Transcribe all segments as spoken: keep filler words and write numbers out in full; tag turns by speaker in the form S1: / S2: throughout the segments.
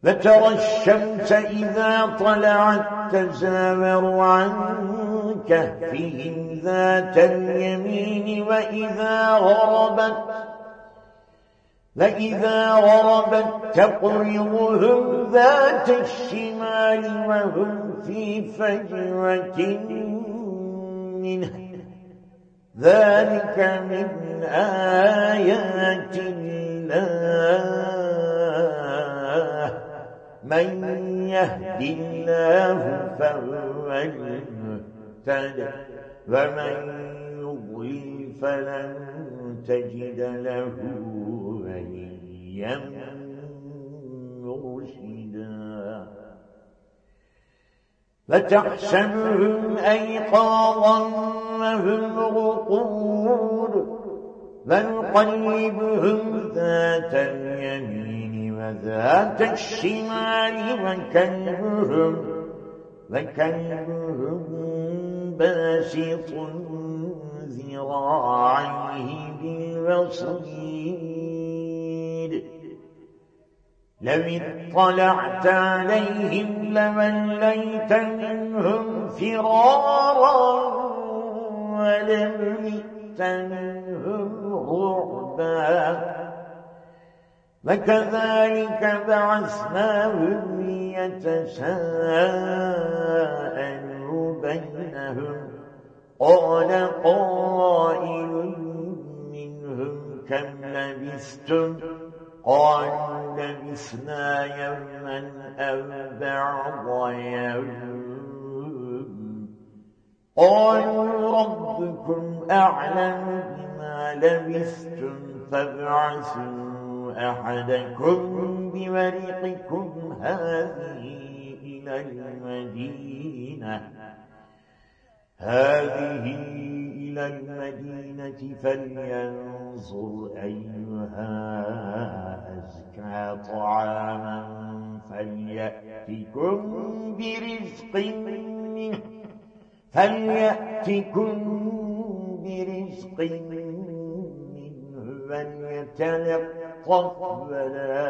S1: فترى الشمس إذا طلعت تزاور عن كهفهم ذات اليمين وإذا غربت فإذا غربت تقرضهم ذات الشمال وهم في فجوة منه ذلك من آيات الله من يهد الله فهو المهتد ومن يضلل فلن تجد له وليا مرشدا فتحسبهم أيقاظا وهم رقود فنقلبهم ذات اليمين وذات الشمال وكلبهم وكلبهم باسط ذراعيه بالوصيد لو اطلعت عليهم لوليت منهم فرارا ولملئت منهم رعبا وكذلك بعثناهم ليتساءلوا بينهم قال قائل منهم كم لبثتم قالوا لبثنا يوما أو بعض يوم قالوا ربكم أعلم بما لبثتم فابعثوا أحدكم بورقكم هذه إلى المدينة هذه إلى المدينة فلينظر أيها أزكى طعاما فليأتكم برزق منه فليأتكم برزق منه وليتلطف ولا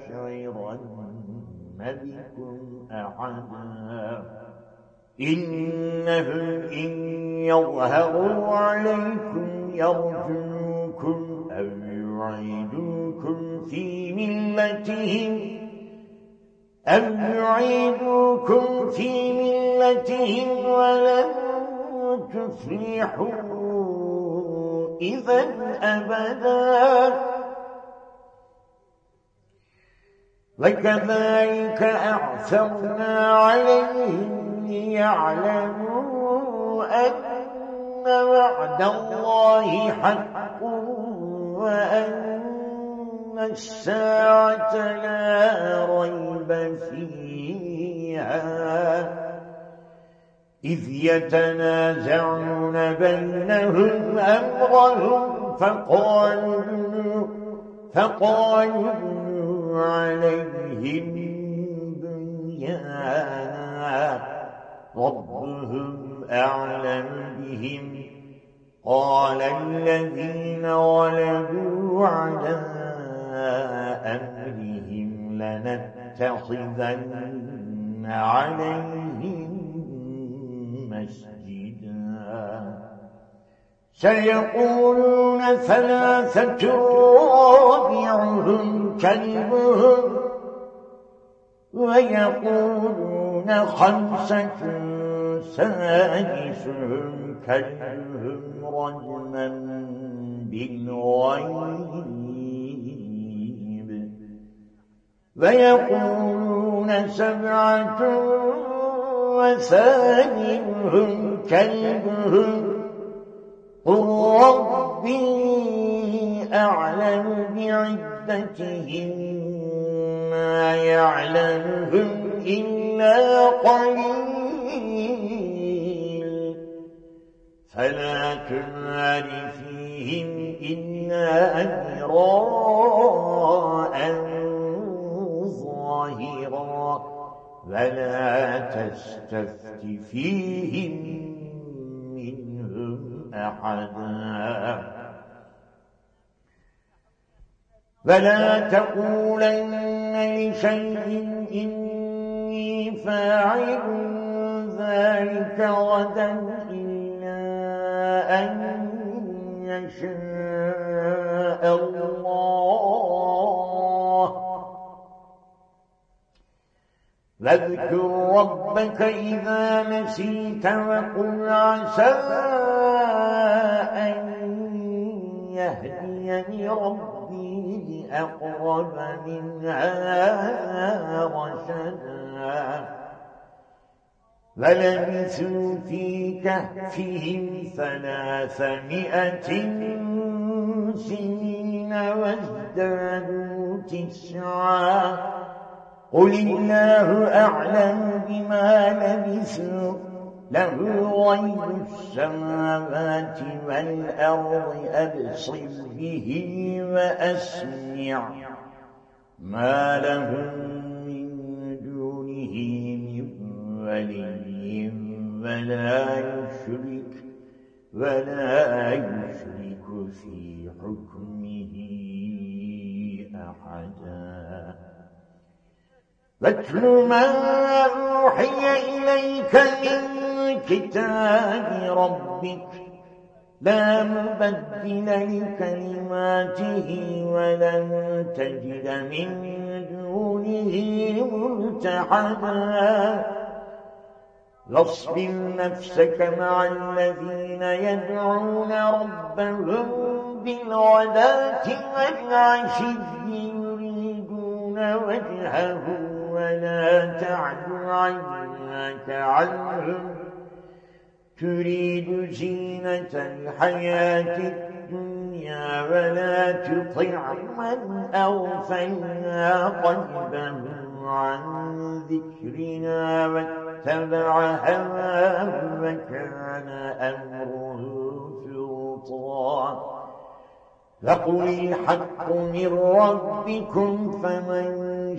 S1: يشعرن بكم أحدا إنهم إن يظهروا عليكم يرجوكم أو يعيدوكم في ملتهم أو يعيدوكم في ملتهم ولن تفلحوا إذا أبدا وكذلك أعثرنا عليهم ليعلموا أن وعد الله حق وأن الساعة لا ريب فيها إذ يتنازعون بينهم أمرهم فقالوا فقالوا عليهم بنيانا ربهم أعلم بهم قال الذين غلبوا على أمرهم لنتخذن عليهم مسجدا سيقولون ثلاثة رابعهم كلبهم ويقولون خمسة سادسهم كلبهم رجما بالغيب ويقولون سبعة وثامنهم كلبهم قل ربي أعلم بعدتهم ما يعلمهم إلا قليل فلا تمار فيهم إلا أمراء ظاهرا ولا تستفت فيهم منهم أحدا فلا تقولن لشيء إني فاعل ذلك غدا إلا أن يشاء الله فاذكر ربك إذا نسيت وقل عسى أن يهديني ربي لأقرب من هذا رشدا فلبثوا في كهفهم ثلاثمائة سنين وازدادوا تسعا قل الله أعلم بما لبثوا له غيب السماوات والأرض أبصر به وأسمع ما لهم من دونه من ولي ولا يشرك ولا يشرك في حكمه أحدا واتل ما أوحي إليك من كتاب ربك لا مبدل لكلماته ولن تجد من دونه ملتحدا واصبر نفسك مع الذين يدعون ربهم بالغداة والعشي يريدون وجهه ولا تعد عيناك عنهم تريد زينة الحياة الدنيا ولا تطع من أغفلنا قلبه عن ذكرنا واتبع هواه وكان أمره فرطا فقل الحق من ربكم فمن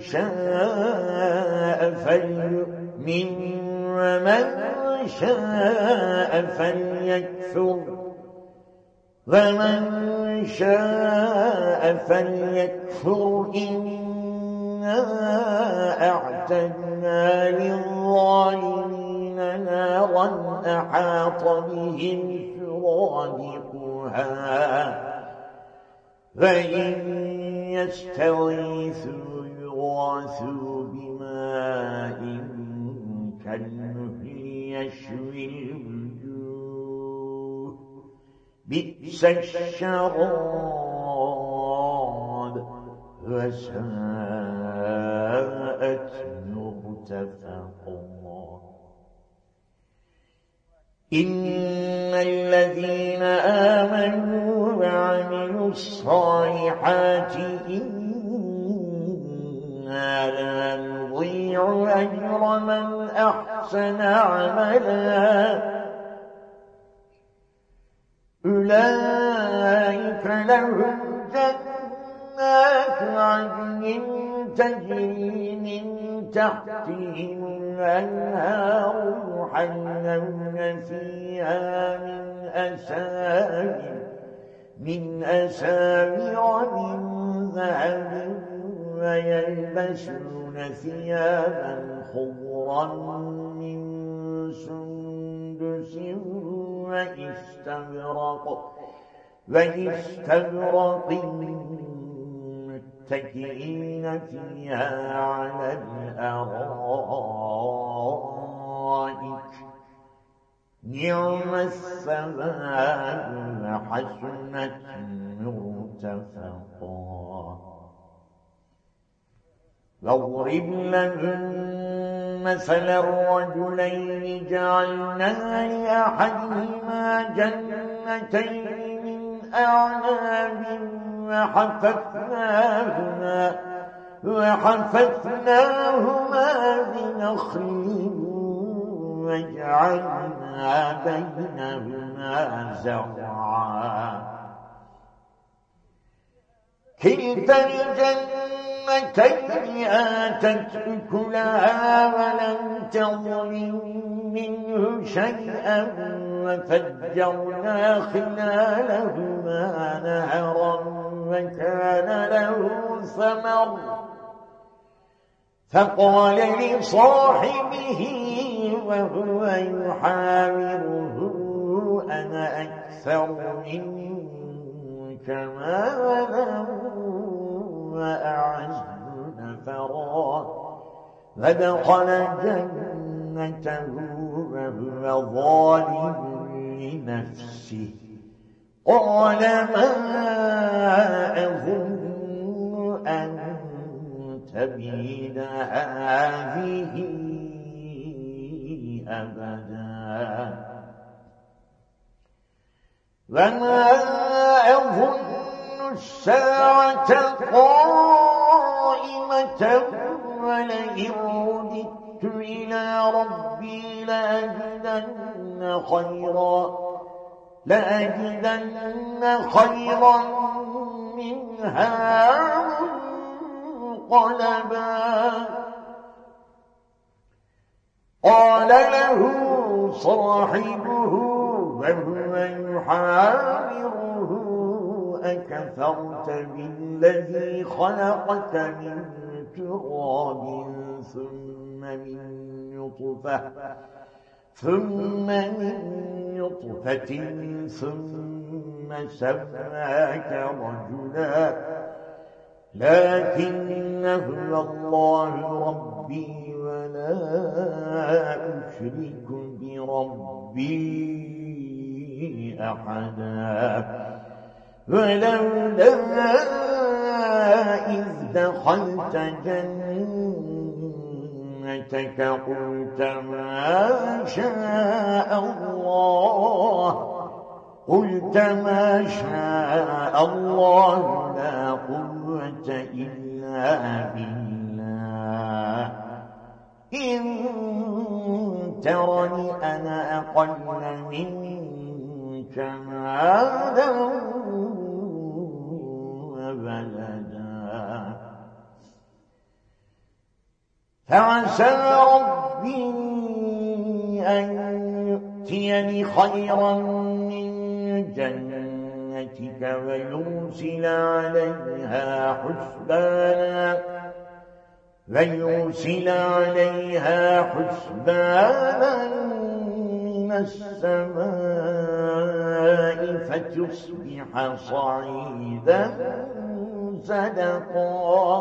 S1: شاء فليؤمن ومن شاء فليكفر ومن شاء فليكفر إنا أعتدنا للظالمين نارا أحاط بهم سرادقها فإن يستغيثوا يغاثوا بماء كالمهل يشوي الوجوه بئس الشراب وساءت مرتفقا إن الذين آمنوا وعملوا الصالحات إنا لا نضيع أجر من أحسن عملا أولئك لهم جنات عدن تجري من تحتهم الأنهار يحلون فيها من أساور من أساور من ذهب ويلبسون ثيابا خضرا من سندس وإستبرق وإستبرق متكئين فيها على الأرائك نعم الثواب وحسنت مرتفقا واضرب لهم مثلا الرجلين جعلنا لأحدهما جنتين من أعناب وحففناهما وحففناهما بنخل وجعلنا بينهما زرعا كلتا الجنتين آتت أكلها ولم تظلم منه شيئا وفجرنا خلالهما نهرا وكان له ثمر فقال لصاحبه وهو يحاوره أنا أكثر منك مالا وأعز نفرا فدخل جنته وهو ظالم لنفسه قال ما أظن أن تبيد هذه أبدا وما أظن الساعة قائمة ولئن رددت إلى ربي لأجدن خيرا لأجدن خيرا منها منقلبا قال له صاحبه وهو يحاوره أكفرت بالذي خلقك من تراب ثم من نطفة ثم من نطفة ثم سواك رجلا لكن هو الله ربي ولا أشرك بربي أحدا ولولا إذ دخلت جنتك قلت ما شاء الله قلت ما شاء الله لا قوة إلا بالله إن ترني أنا أقل منك مالا وولدا فعسى ربي أن يؤتيني خيرا من جنتك ويرسل عليها حسبانا ويرسل عليها حسبانا من السماء فتصبح صعيدا زلقا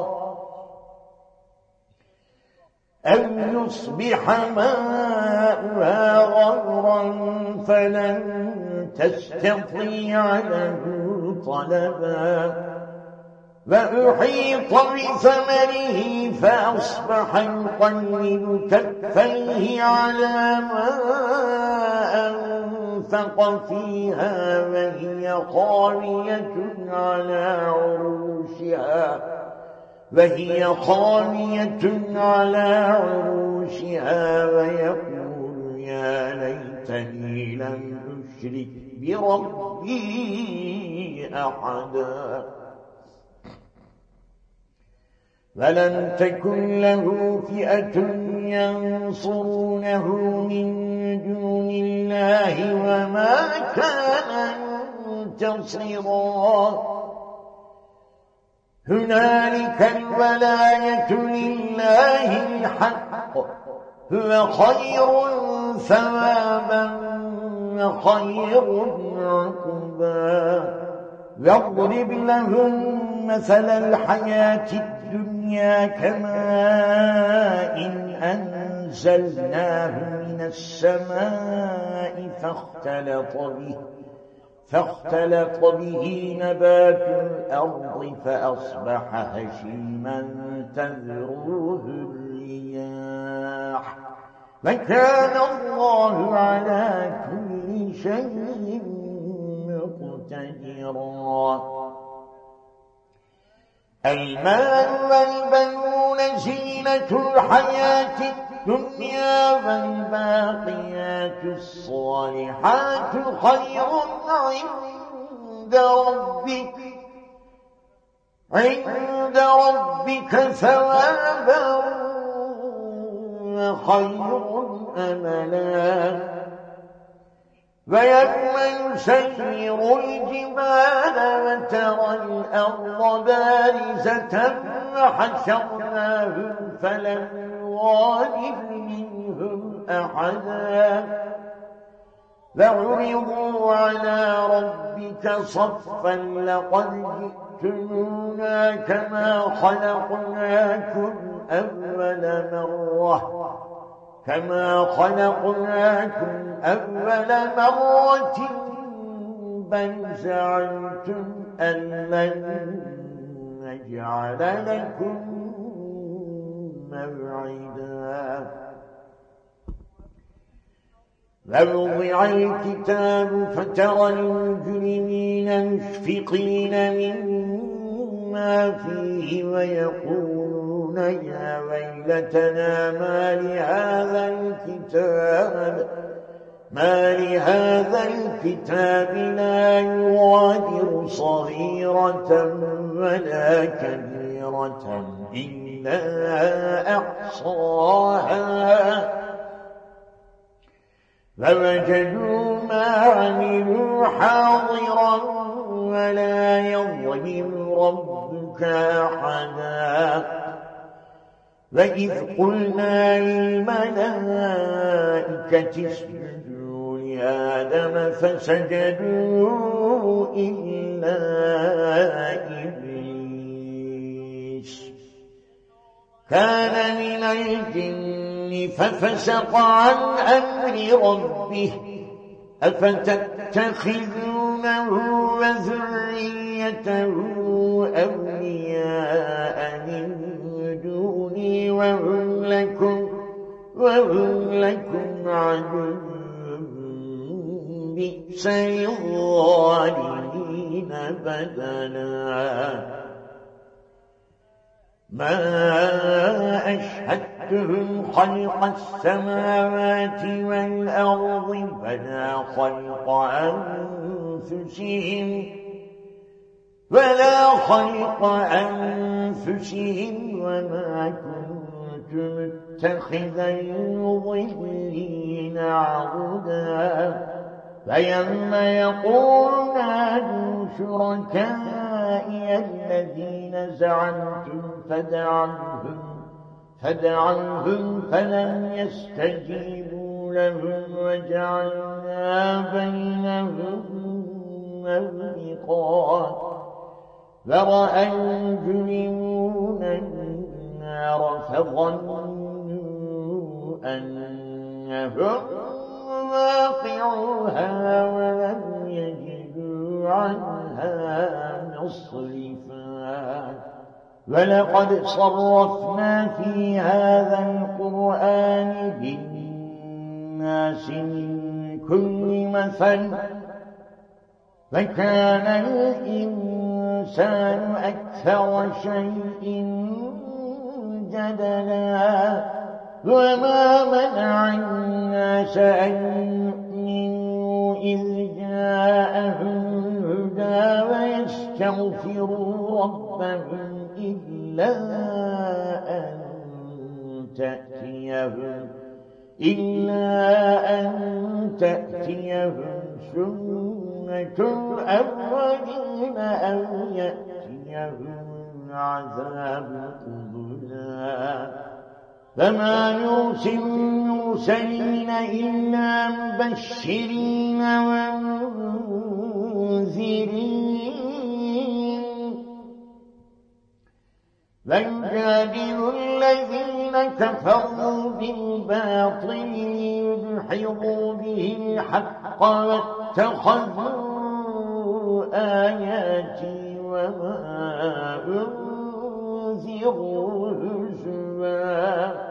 S1: أو يصبح ماؤها غورا فلن تستطيع له طلبا وأحيط بثمره فأصبح يقلب كفيه على ما أنفق فيها وهي خاوية على عروشها وهي خاوية على عروشها ويقول يا ليتني لم أشرك بربي أحدا فلم تكن له فئة ينصرونه من دون الله وما كان منتصرا هنالك الولاية لله الحق هو خير ثوابا وخير عقبا واضرب لهم مثل الحياة الدنيا كماء إن أنزلناه من السماء فاختلط به فاختلط به نبات الأرض فأصبح هشيما تذروه الرياح وكان الله على كل شيء مقتدرا المال والبنون زينة الحياة الدنيا والباقيات الصالحات خير عند ربك عند ربك ثوابا وخير أملا ويوم يسير الجبال وترى الأرض بارزة وحشرناهم فلم نغادر منهم أحدا فعرضوا على ربك صفا لقد جئتمونا كما خلقناكم أول مرة كما خلقناكم أول مرة بل زعمتم أن لن نجعل لكم موعدا فوضع الكتاب فترى المجرمين مشفقين مما فيه ويقولون يا ويلتنا ما لهذا الكتاب ما لهذا الكتاب لا يغادر صغيرة ولا كبيرة إلا أحصاها فوجدوا ما عملوا حاضرا ولا يظلم ربك أحدا وإذ قلنا للملائكة اسجدوا لآدم فسجدوا إلا إبليس كان من الجن ففسق عن أمر ربه أفتتخذونه وذريته أولياء من دوني وهم لكم وهم لكم عدو بئس للظالمين بدلا ما أشهدتهم خلق السماوات والأرض ولا خلق أنفسهم ولا خلق أنفسهم وما كنت متخذ المضلين عضدا فيوم يقول نادوا شركائي الذين زعمتم فدعوهم فدعوهم فلم يستجيبوا لهم وجعلنا بينهم موبقا فرأى المجرمون النار فظنوا أنهم واقعوها ولم يجدوا عنها مصرفا ولقد صرفنا في هذا القرآن للناس من كل مثل فكان الإنسان أكثر شيء جدلا وما منع الناس أن يؤمنوا إذ جاءهم الهدى ويستغفروا ربهم إلا أن تأتيهم إلا أن تأتيهم سنة الأولين أو يأتيهم عذاب قبلا فما يرسل المرسلين إلا مبشرين ومنذرين فيجادل الذين كفروا بالباطل ليدحضوا به الحق واتخذوا آياتي وما أنذروا هزوا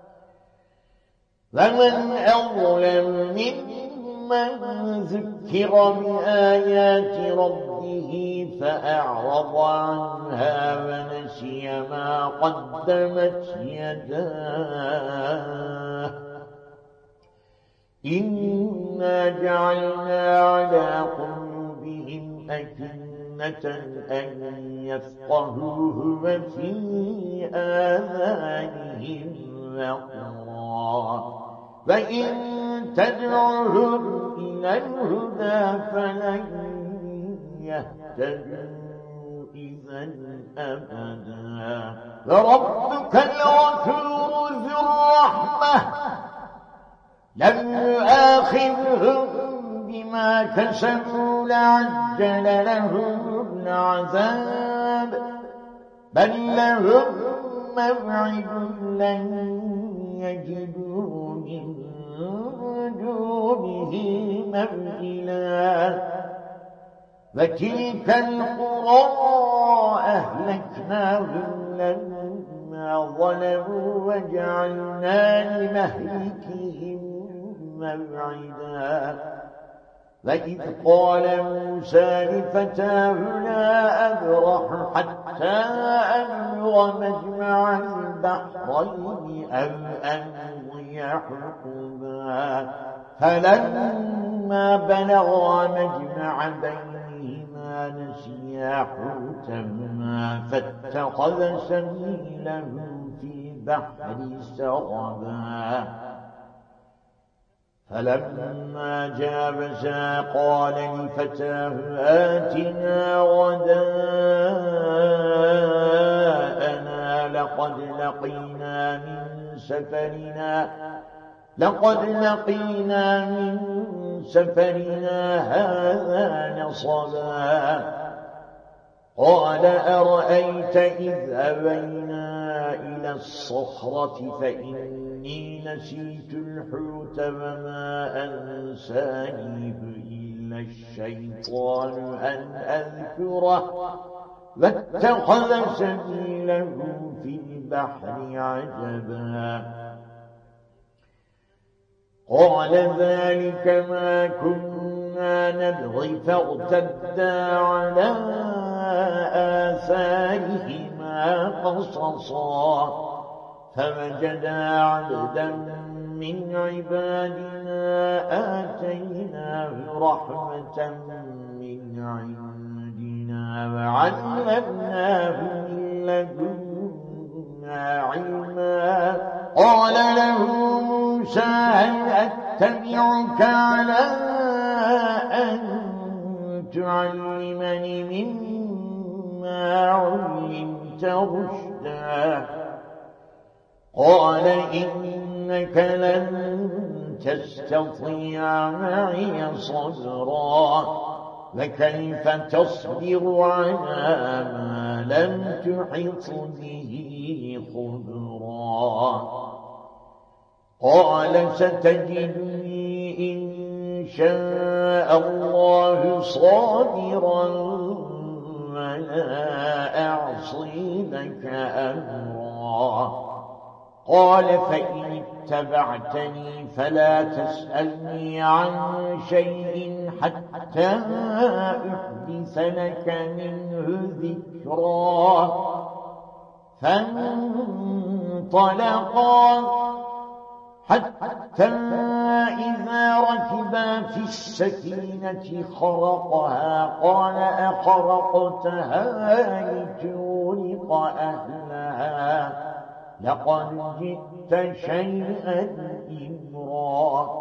S1: فمن أظلم ممن ذكر بآيات ربه فأعرض عنها ونسي ما قدمت يداه إنا جعلنا على قلوبهم أكنة أن يفقهوه وفي آذانهم وقرا فإن تدعهم إلى الهدى فلن يهتدوا إذا أبدا فربك الغفور ذو الرحمة لم يؤاخذهم بما كسبوا لعجل لهم العذاب بل لهم موعد لن يجدوا من دونه موئلا وتلك القرى أهلكناهم لما ظلموا وجعلنا لمهلكهم موعدا وإذ قال موسى لفتاه لا أبرح حتى أبلغ مجمع البحرين أو أمضي حقبا فلما بلغا مجمع بينهما نسيا حوتهما فاتخذ سبيله في البحر سربا فلما جاوزا قال لفتاه آتنا غداءنا لقد لقينا من سفرنا لقد لقينا من سفرنا هذا نصبا قال أرأيت إذ أوينا إلى الصخرة فإني نسيت الحوت وما أنسانيه إلا الشيطان أن أذكره واتخذ سبيله في البحر عجبا قال ذلك ما كنا نبغي فارتدا على آثارهما قصصا فوجدا عبدا من عبادنا آتيناه رحمة من عندنا وعلمناه من لدنا علما قال له موسى هل أتبعك على أن تعلمني مما علمت رشدا قال إنك لن تستطيع معي صبرا وكيف تصبر على ما لم تحط به خبرا قال ستجدني إن شاء الله صابرا ولا أعصي لك أمرا قال فإن اتبعتني فلا تسألني عن شيء حتى أحدث لك منه ذكرا فانطلقا حتى إذا ركبا في السفينة خرقها قال أخرقتها لتغرق أهلها لقد جئت شيئا إمرا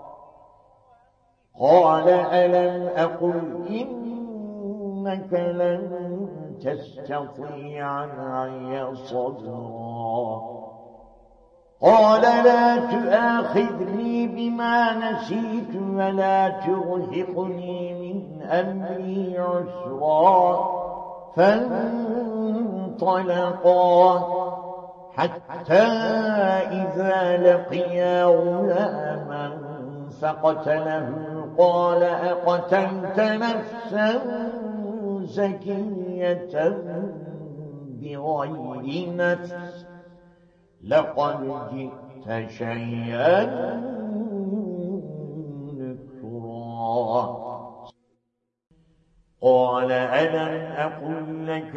S1: قال ألم أقل إنك لن تستطيع معي صبرا قال لا تؤاخذني بما نسيت ولا ترهقني من أمري عسرا فانطلقا حتى إذا لقيا غلاما فقتله قال أقتلت نفسا زكية بغير نفس لقد جئت شيئا نكرا قال ألم أقل لك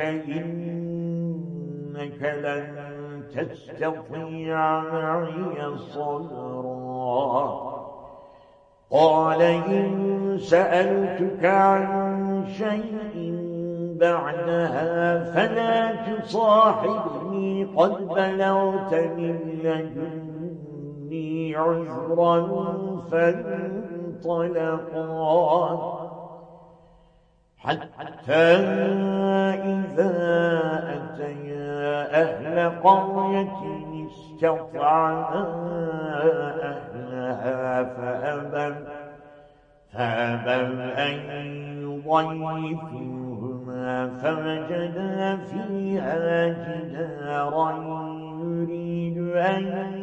S1: إنك لن تستطيع معي صبرا قال إن سألتك عن شيء بعدها فلا تصاحبني قد بلغت من لدني عذرا فانطلقا حتى إذا أتيا أهل قرية استطعنا أهلها فأبوا فأبوا أن يضيفوهما فوجدا فيها جدارا يريد أن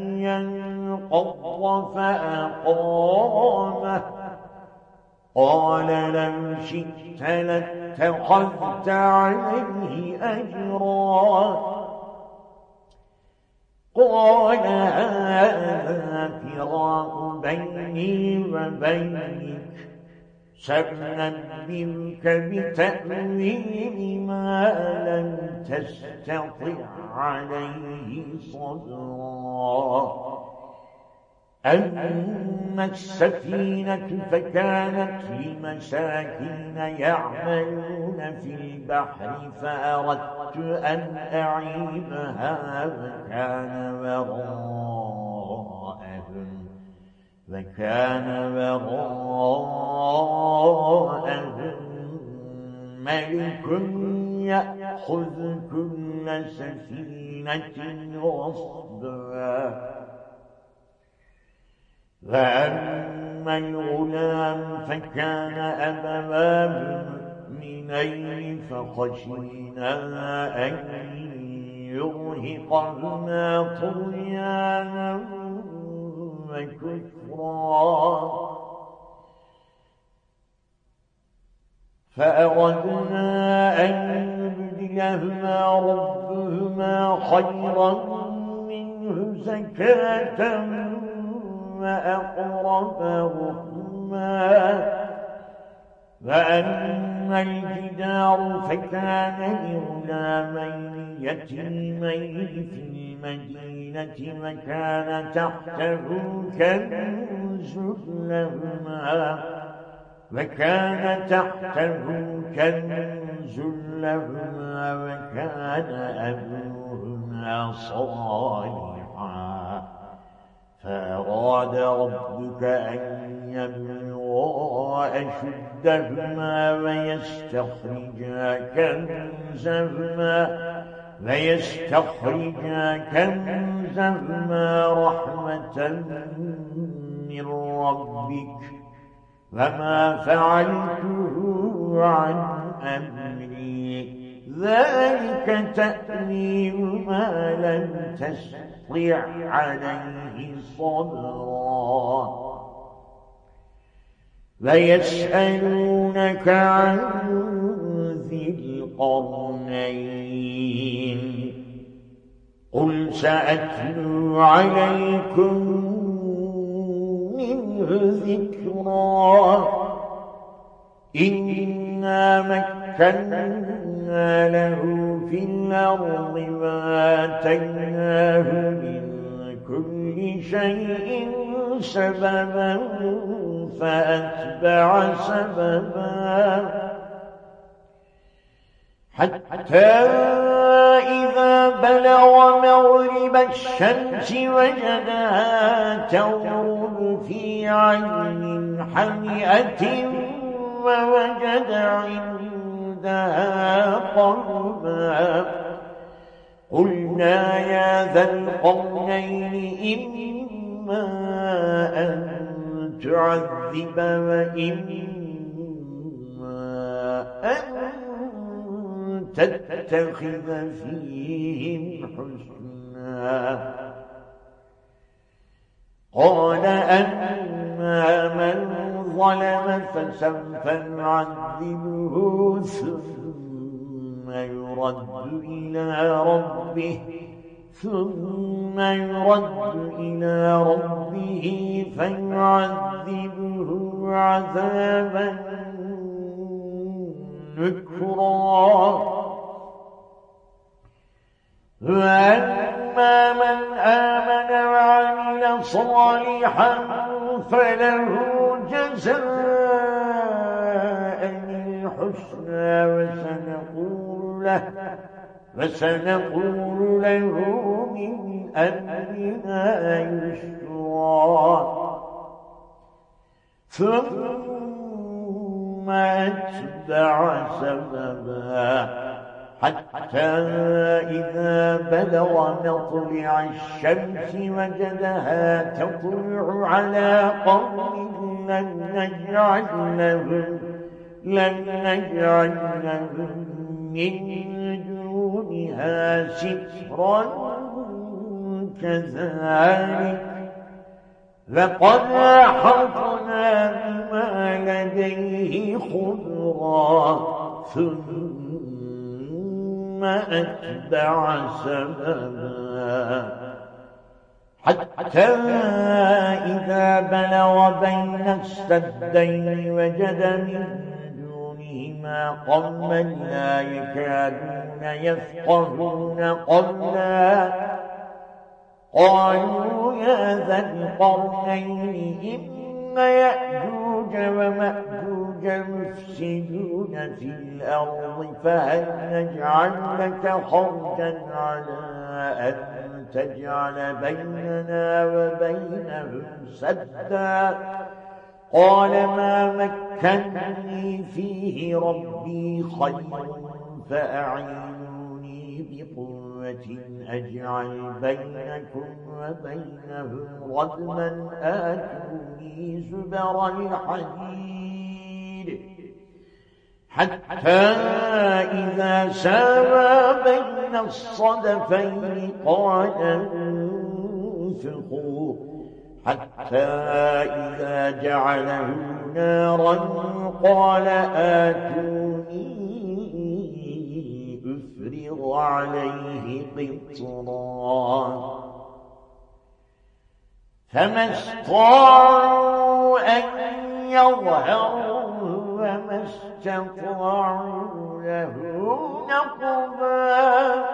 S1: ينقض فأقامه قال لو شئت لاتخذت عليه أجرا قال هذا فراق بيني وبينك سأنبئك بتأويل ما لم تستطع عليه صبرا أما السفينة فكانت لمساكين يعملون في البحر فأردت أن أعيبها وكان وراءهم وكان وراءهم ملك يأخذ كل سفينة غصبا فأما الغلام فكان أبواه مؤمنين فخشينا أن يرهقهما طغيانا وكفرا فأردنا أن يبدلهما ربهما خيرا منه زكاة وأقرب رحما وأما الجدار فكان لغلامين يتيمين في المدينة وكان تحته كنز لهما وكان تحته كنز لهما وكان أبوهما صالحا فأراد ربك أن يبلغا أشدهما ويستخرجا كنزهما ويستخرجا كنزهما رحمة من ربك وما فعلته عن أمري ذلك تأويل ما لم تستطع عليه صبرا ويسألونك عن ذي القرنين قل سأتلو عليكم منه ذكرا إنا مكنا له في الأرض وآتيناه من كل شيء سببا فأتبع سببا حتى إذا بلغ مغرب الشمس وجدها تغرب في عين حمئة ووجد عندها قوما قلنا يا ذا القرنين إما أن تعذب وإما أن تتخذ فيهم حسنا قال أما من ظلم فسوف نعذبه ثم يرد إلى ربه ثم يرد إلى ربه فيعذبه عذابا نكرا وأما من آمن وعمل صالحا فله جزاء الحسنى وسنقول له وسنقول له من أمرنا يسرا ذكرا ثم أتبع سببا حتى إذا بلغ مطلع الشمس وجدها تطلع على قوم لم نجعل لهم لم نجعل لهم من دونها سترا كذلك لقد أحطنا بما لديه خبرا ثم أتبع سببا حتى إذا بلغ بين السدين وجد من دونهما قوما لا يكادون يفقهون قولا قالوا يا ذا القرنين إن يأجوج ومأجوج مفسدون في الأرض فهل نجعل لك خرجا على أن تجعل بيننا وبينهم سدا قال ما مكنني فيه ربي خير فأعينوني بقوة أجعل بينكم وبينهم ردما آتوني زبر الحديد حتى إذا ساوى بين الصدفين قال انفقوا حتى إذا جعله نارا قال آتوني أفرغ عليه قطرا فما استطاعوا أن يظهروا وما استطاعوا له نقبا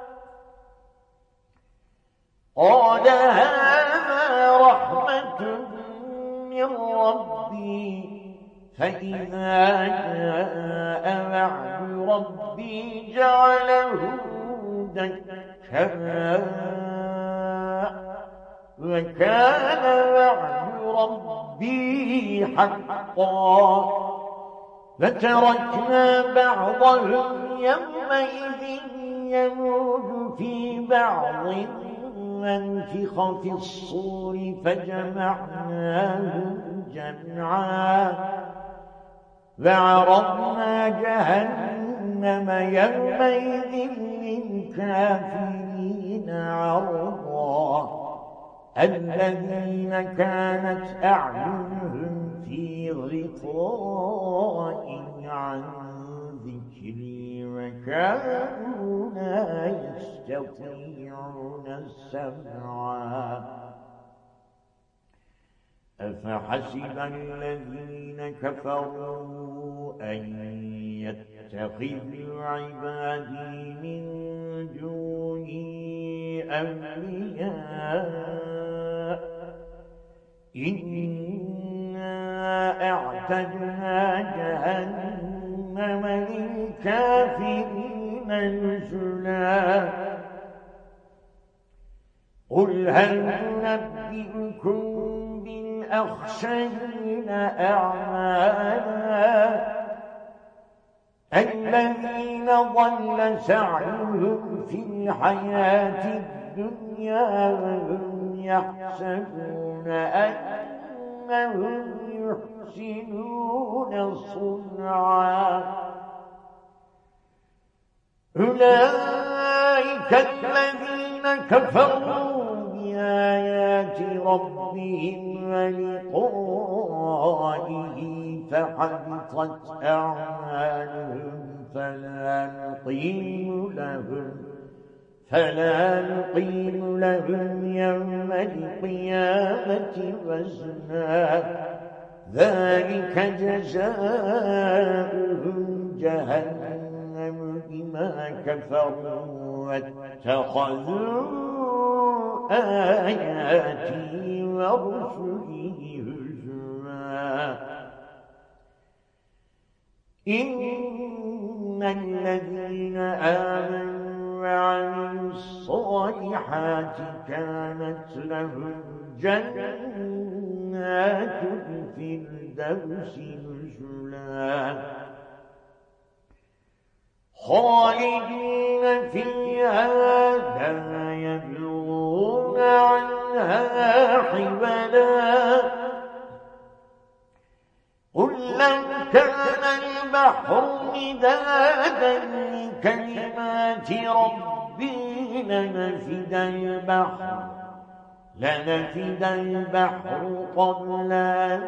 S1: قال هذا رحمة من ربي فإذا جاء وعد ربي جعله دكا وكان وعد ربي حقا فتركنا بعضهم يومئذ يموج في بعض ونفخ في الصور فجمعناهم جمعا وعرضنا جهنم يومئذ للكافرين عرضا الذين كانت أعينهم في غطاء عن ذكري وكانوا لا يستطيعون السمع أفحسب الذين كفروا أن يتخذوا عبادي من دوني أولياء إنا أعتدنا جهنم للكافرين نزلا قل هل ننبئكم بالأخسرين أعمالا الذين ضل سعيهم في الحياة الدنيا وهم يحسبون أنهم يحسنون صنعا أولئك الذين كفروا بآيات ربهم ولقائه فحبطت أعمالهم فلا نقيم لهم فلا نقيم لهم يوم القيامة وزنا ذلك جزاؤهم جهنم بما كفروا واتخذوا آياتي ورسلي هزوا إن الذين آمنوا وعملوا الصالحات كانت لهم جنات الفردوس نزلا خالدين فيها لا يبغون عنها حولا قل لو كان البحر مدادا لكلمات ربي لنفد البحر لنفد البحر قبل أن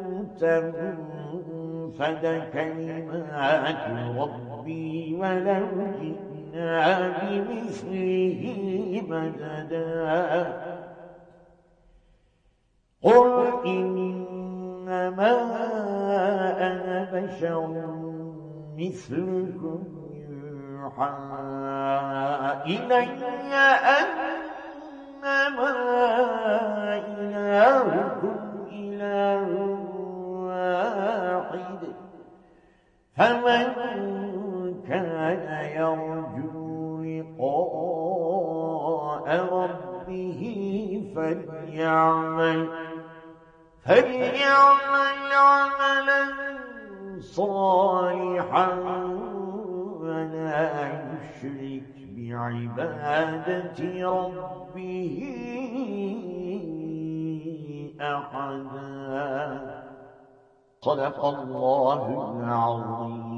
S1: تنفد كلمات ربي ولو جئنا بمثله مددا قل إنما أنا بشر مثلكم يوحى إلي أنما إلهكم إله واحد فمن كان يرجو لقاء ربه فليعمل فليعمل عملا صالحا ولا يشرك بعبادة ربه أحدا صدق الله العظيم.